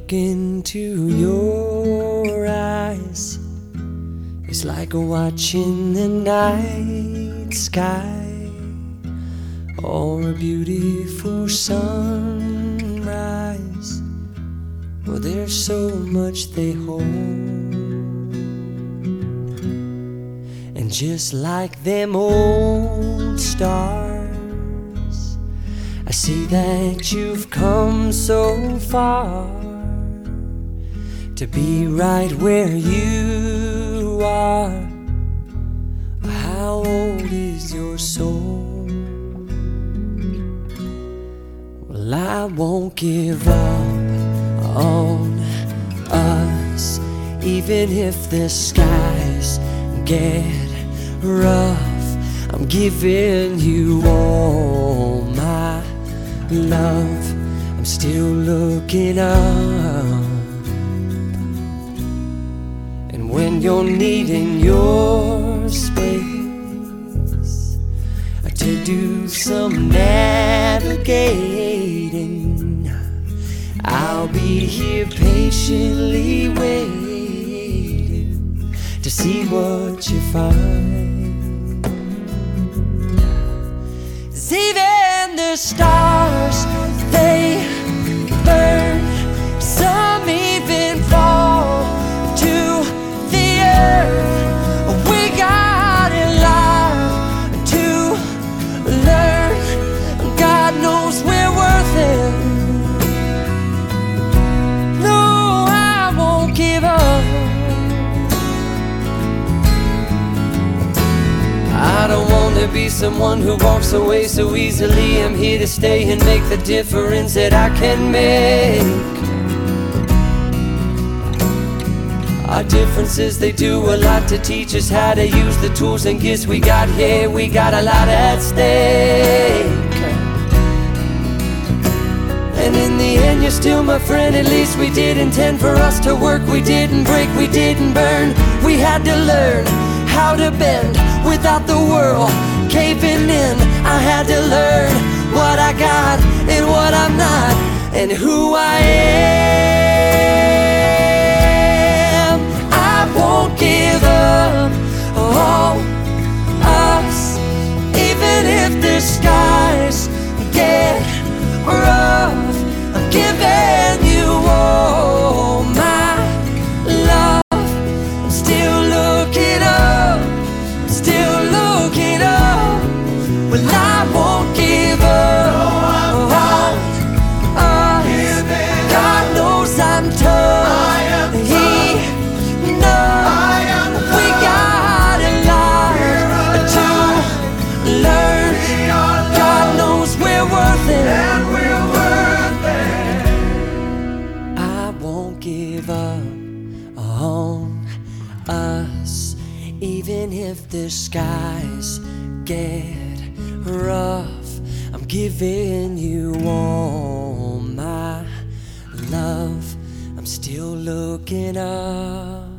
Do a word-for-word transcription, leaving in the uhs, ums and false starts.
look into your eyes, it's like watching the night sky or a beautiful sunrise. Well, there's so much they hold, and just like them old stars, I see that you've come so far to be right where you are. How old is your soul? Well, I won't give up on us, even if the skies get rough. I'm giving you all my love. I'm still looking up, and when you're needing your space to do some navigating, I'll be here patiently waiting to see what you find. 'Cause even the stars, they burn, some even fall to the earth. We got a lot to learn. God knows we're worth it. No, I won't give up. I don't want to be someone who walks away so easily. I'm here to stay and make the difference that I can make. Our differences, they do a lot to teach us how to use the tools and gifts we got here. We got a lot at stake, and in the end you're still my friend. At least we did intend for us to work. We didn't break, we didn't burn. We had to learn how to bend without the world caving in. I had to learn what I got and what I'm not, and who I am. I won't give up on us, even if the skies get rough. I'm giving you all my love. I'm still looking up, I'm still looking up. Well, I won't give up. No, I'm not on us. God knows I'm tough. I am tough. He knows I am we got a lot to learn. God knows we're worth it. And we're worth it. I won't give up on us, even if the skies get rough. I'm giving you all my love. I'm still looking up.